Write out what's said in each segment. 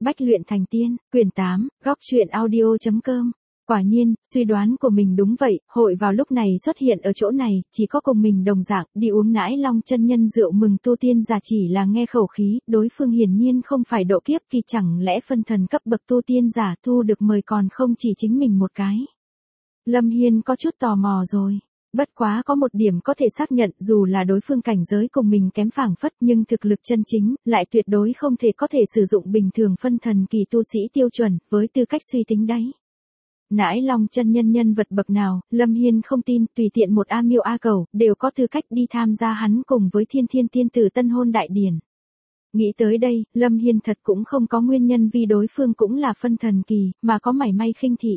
Bách luyện thành tiên, quyển 8, góc truyện audio.com. Quả nhiên, suy đoán của mình đúng vậy, hội vào lúc này xuất hiện ở chỗ này, chỉ có cùng mình đồng dạng, đi uống nãi long chân nhân rượu mừng tu tiên giả chỉ là nghe khẩu khí, đối phương hiển nhiên không phải độ kiếp kỳ, chẳng lẽ phân thần cấp bậc tu tiên giả thu được mời còn không chỉ chính mình một cái. Lâm Hiên có chút tò mò rồi. Bất quá có một điểm có thể xác nhận, dù là đối phương cảnh giới cùng mình kém phảng phất nhưng thực lực chân chính, lại tuyệt đối không thể có thể sử dụng bình thường phân thần kỳ tu sĩ tiêu chuẩn, với tư cách suy tính đấy. Nãi long chân nhân nhân vật bậc nào, Lâm Hiên không tin, tùy tiện một A Miêu A Cẩu, đều có tư cách đi tham gia hắn cùng với thiên thiên tiên tử tân hôn đại điển. Nghĩ tới đây, Lâm Hiên thật cũng không có nguyên nhân vì đối phương cũng là phân thần kỳ, mà có mảy may khinh thị.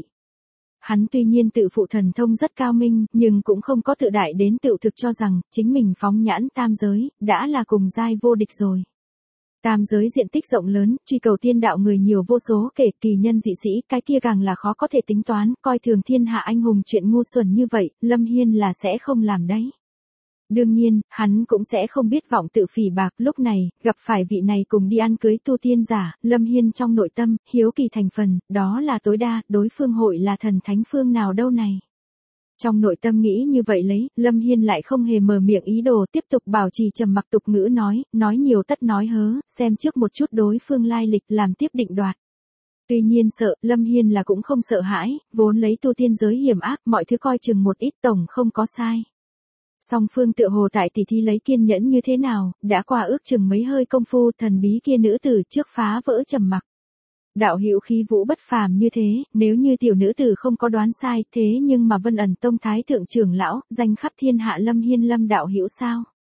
Hắn tuy nhiên tự phụ thần thông rất cao minh, nhưng cũng không có tự đại đến tự thực cho rằng, chính mình phóng nhãn tam giới, đã là cùng giai vô địch rồi. Tam giới diện tích rộng lớn, truy cầu tiên đạo người nhiều vô số kể, kỳ nhân dị sĩ, cái kia càng là khó có thể tính toán, coi thường thiên hạ anh hùng chuyện ngu xuẩn như vậy, Lâm Hiên là sẽ không làm đấy. Đương nhiên, hắn cũng sẽ không biết vọng tự phỉ bạc, lúc này, gặp phải vị này cùng đi ăn cưới tu tiên giả, Lâm Hiên trong nội tâm, hiếu kỳ thành phần, đó là tối đa, đối phương hội là thần thánh phương nào đâu này. Trong nội tâm nghĩ như vậy lấy, Lâm Hiên lại không hề mở miệng ý đồ, tiếp tục bảo trì trầm mặc tục ngữ nói nhiều tất nói hớ, xem trước một chút đối phương lai lịch làm tiếp định đoạt. Tuy nhiên sợ, Lâm Hiên là cũng không sợ hãi, vốn lấy tu tiên giới hiểm ác, mọi thứ coi chừng một ít tổng không có sai. Song phương tựa hồ tại tỷ thi lấy kiên nhẫn như thế nào, đã qua ước chừng mấy hơi công phu, thần bí kia nữ tử trước phá vỡ trầm mặc. Đạo hữu khí vũ bất phàm như thế, nếu như tiểu nữ tử không có đoán sai, thế nhưng mà Vân Ẩn Tông thái thượng trưởng lão, danh khắp thiên hạ Lâm Hiên Lâm đạo hữu sao?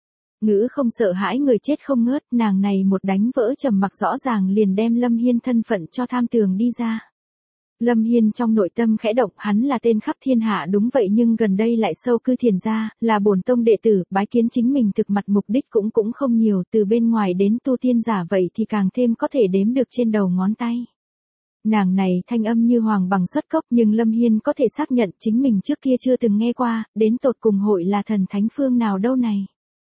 Ngữ không sợ hãi người chết không ngớt, nàng này một đánh vỡ trầm mặc rõ ràng liền đem Lâm Hiên thân phận cho tham tường đi ra. Lâm Hiên trong nội tâm khẽ động, hắn là tên khắp thiên hạ đúng vậy nhưng gần đây lại sâu cư thiền gia, là bổn tông đệ tử, bái kiến chính mình thực mặt mục đích cũng không nhiều, từ bên ngoài đến tu tiên giả vậy thì càng thêm có thể đếm được trên đầu ngón tay. Nàng này thanh âm như hoàng bằng xuất cốc nhưng Lâm Hiên có thể xác nhận chính mình trước kia chưa từng nghe qua, đến tột cùng hội là thần thánh phương nào đâu này.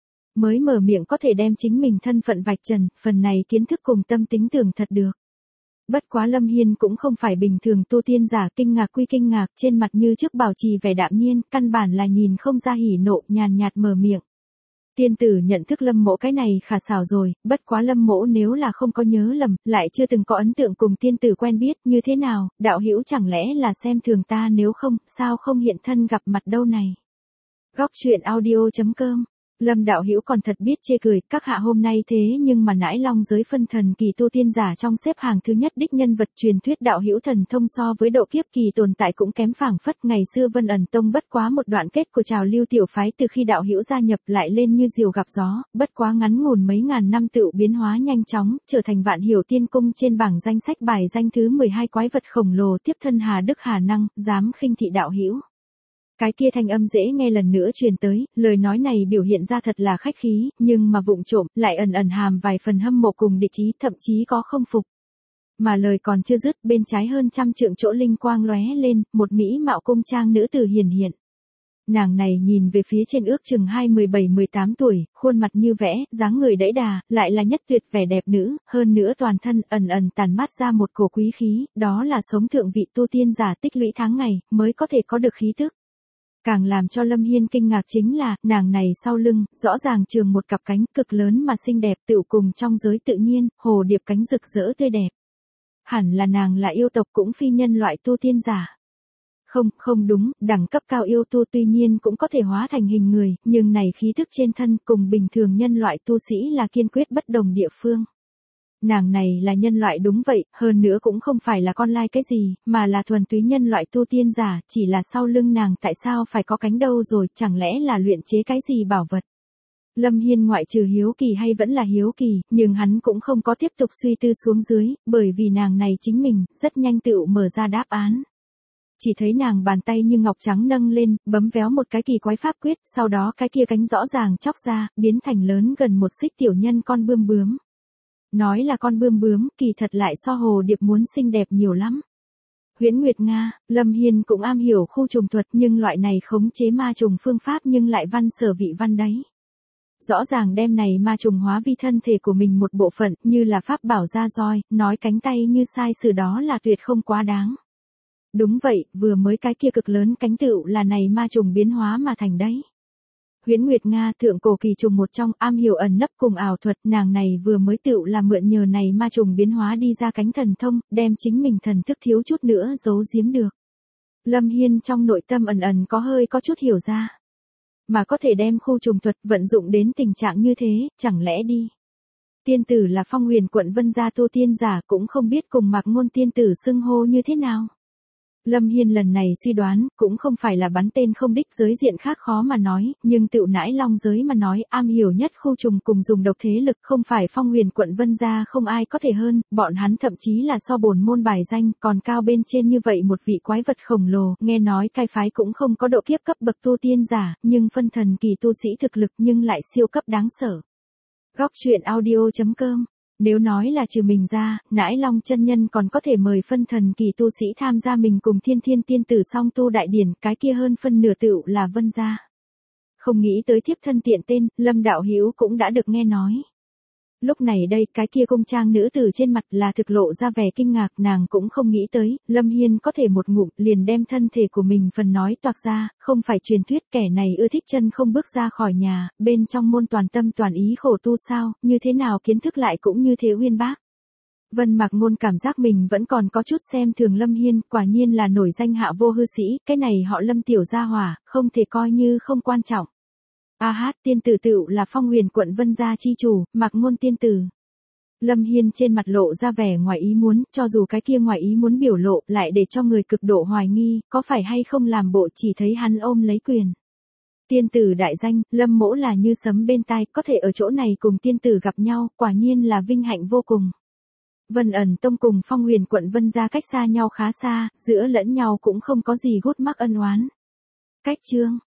Mới mở miệng có thể đem chính mình thân phận vạch trần, phần này kiến thức cùng tâm tính tưởng thật được. Bất quá Lâm Hiên cũng không phải bình thường tu tiên giả, kinh ngạc quy kinh ngạc, trên mặt như trước bảo trì vẻ đạm nhiên, căn bản là nhìn không ra hỉ nộ, nhàn nhạt mở miệng. Tiên tử nhận thức Lâm mỗ cái này khả xảo rồi, bất quá Lâm mỗ nếu là không có nhớ lầm, lại chưa từng có ấn tượng cùng tiên tử quen biết, như thế nào, đạo hữu chẳng lẽ là xem thường ta, nếu không, sao không hiện thân gặp mặt đâu này. Góc truyện audio.com. Lâm đạo hữu còn thật biết chê cười, các hạ hôm nay thế nhưng mà nãi long giới phân thần kỳ tu tiên giả trong xếp hàng thứ nhất đích nhân vật truyền thuyết đạo hữu thần thông so với độ kiếp kỳ tồn tại cũng kém phảng phất, ngày xưa Vân Ẩn Tông bất quá một đoạn kết của trào lưu tiểu phái từ khi đạo hữu gia nhập lại lên như diều gặp gió, bất quá ngắn ngủn mấy ngàn năm tựu biến hóa nhanh chóng, trở thành Vạn Hiểu Tiên Cung trên bảng danh sách bài danh thứ 12 quái vật khổng lồ tiếp thân hà đức hà năng, dám khinh thị đạo hữu. Cái kia thanh âm dễ nghe lần nữa truyền tới, lời nói này biểu hiện ra thật là khách khí, nhưng mà vụng trộm, lại ẩn hàm vài phần hâm mộ cùng địch ý, thậm chí có không phục. Mà lời còn chưa dứt, bên trái hơn trăm trượng chỗ linh quang lóe lên, một mỹ mạo cung trang nữ tử hiển hiện. Nàng này nhìn về phía trên ước chừng 17-18 tuổi, khuôn mặt như vẽ, dáng người đẫy đà, lại là nhất tuyệt vẻ đẹp nữ, hơn nữa toàn thân ẩn tàn mát ra một cổ quý khí, đó là sống thượng vị tu tiên giả tích lũy tháng ngày, mới có thể có được khí tức. Càng làm cho Lâm Hiên kinh ngạc chính là, nàng này sau lưng, rõ ràng trường một cặp cánh cực lớn mà xinh đẹp tựu cùng trong giới tự nhiên, hồ điệp cánh rực rỡ tươi đẹp. Hẳn là nàng là yêu tộc cũng phi nhân loại tu tiên giả. Không đúng, đẳng cấp cao yêu tu tuy nhiên cũng có thể hóa thành hình người, nhưng này khí thức trên thân cùng bình thường nhân loại tu sĩ là kiên quyết bất đồng địa phương. Nàng này là nhân loại đúng vậy, hơn nữa cũng không phải là con lai cái gì, mà là thuần túy nhân loại tu tiên giả, chỉ là sau lưng nàng tại sao phải có cánh đâu rồi, chẳng lẽ là luyện chế cái gì bảo vật. Lâm Hiên ngoại trừ hiếu kỳ hay vẫn là hiếu kỳ, nhưng hắn cũng không có tiếp tục suy tư xuống dưới, bởi vì nàng này chính mình, rất nhanh tựu mở ra đáp án. Chỉ thấy nàng bàn tay như ngọc trắng nâng lên, bấm véo một cái kỳ quái pháp quyết, sau đó cái kia cánh rõ ràng chóc ra, biến thành lớn gần một xích tiểu nhân con bươm bướm. Nói là con bươm bướm, kỳ thật lại so hồ điệp muốn xinh đẹp nhiều lắm. Huyễn Nguyệt Nga, Lâm Hiên cũng am hiểu khu trùng thuật nhưng loại này khống chế ma trùng phương pháp nhưng lại văn sở vị văn đấy. Rõ ràng đem này ma trùng hóa vi thân thể của mình một bộ phận, như là pháp bảo ra roi, nói cánh tay như sai sự đó là tuyệt không quá đáng. Đúng vậy, vừa mới cái kia cực lớn cánh tựu là này ma trùng biến hóa mà thành đấy. Huyễn Nguyệt Nga, thượng cổ kỳ trùng một trong, am hiểu ẩn nấp cùng ảo thuật, nàng này vừa mới tựu là mượn nhờ này ma trùng biến hóa đi ra cánh thần thông, đem chính mình thần thức thiếu chút nữa giấu giếm được. Lâm Hiên trong nội tâm ẩn ẩn có chút hiểu ra. Mà có thể đem khu trùng thuật vận dụng đến tình trạng như thế, chẳng lẽ đi. Tiên tử là Phong Huyền quận Vân gia tu tiên giả, cũng không biết cùng Mạc Ngôn tiên tử xưng hô như thế nào. Lâm Hiên lần này suy đoán, cũng không phải là bắn tên không đích, giới diện khác khó mà nói, nhưng tựu nãi long giới mà nói, am hiểu nhất khu trùng cùng dùng độc thế lực, không phải Phong Huyền quận Vân gia không ai có thể hơn, bọn hắn thậm chí là so bổn môn bài danh, còn cao bên trên như vậy một vị quái vật khổng lồ, nghe nói cai phái cũng không có độ kiếp cấp bậc tu tiên giả, nhưng phân thần kỳ tu sĩ thực lực nhưng lại siêu cấp đáng sợ. Góc truyện audio.com. Nếu nói là trừ mình ra, nãi long chân nhân còn có thể mời phân thần kỳ tu sĩ tham gia mình cùng thiên thiên tiên tử song tu đại điển, cái kia hơn phân nửa tựu là Vân gia. Không nghĩ tới thiếp thân tiện tên, Lâm đạo hữu cũng đã được nghe nói. Lúc này đây, cái kia cung trang nữ tử trên mặt là thực lộ ra vẻ kinh ngạc, nàng cũng không nghĩ tới, Lâm Hiên có thể một ngụm liền đem thân thể của mình phần nói toạc ra, không phải truyền thuyết kẻ này ưa thích chân không bước ra khỏi nhà, bên trong môn toàn tâm toàn ý khổ tu sao, như thế nào kiến thức lại cũng như thế uyên bác. Vân Mạc Ngôn cảm giác mình vẫn còn có chút xem thường Lâm Hiên, quả nhiên là nổi danh hạ vô hư sĩ, cái này họ Lâm tiểu gia hỏa, không thể coi như không quan trọng. Tiên tử tựu là Phong Huyền quận Vân gia chi chủ, Mạc Ngôn tiên tử. Lâm Hiên trên mặt lộ ra vẻ ngoài ý muốn, cho dù cái kia ngoài ý muốn biểu lộ lại để cho người cực độ hoài nghi, có phải hay không làm bộ chỉ thấy hắn ôm lấy quyền. Tiên tử đại danh, Lâm mỗ là như sấm bên tai, có thể ở chỗ này cùng tiên tử gặp nhau, quả nhiên là vinh hạnh vô cùng. Vân ẩn tông cùng Phong Huyền quận Vân gia cách xa nhau khá xa, giữa lẫn nhau cũng không có gì gút mắc ân oán. Cách chương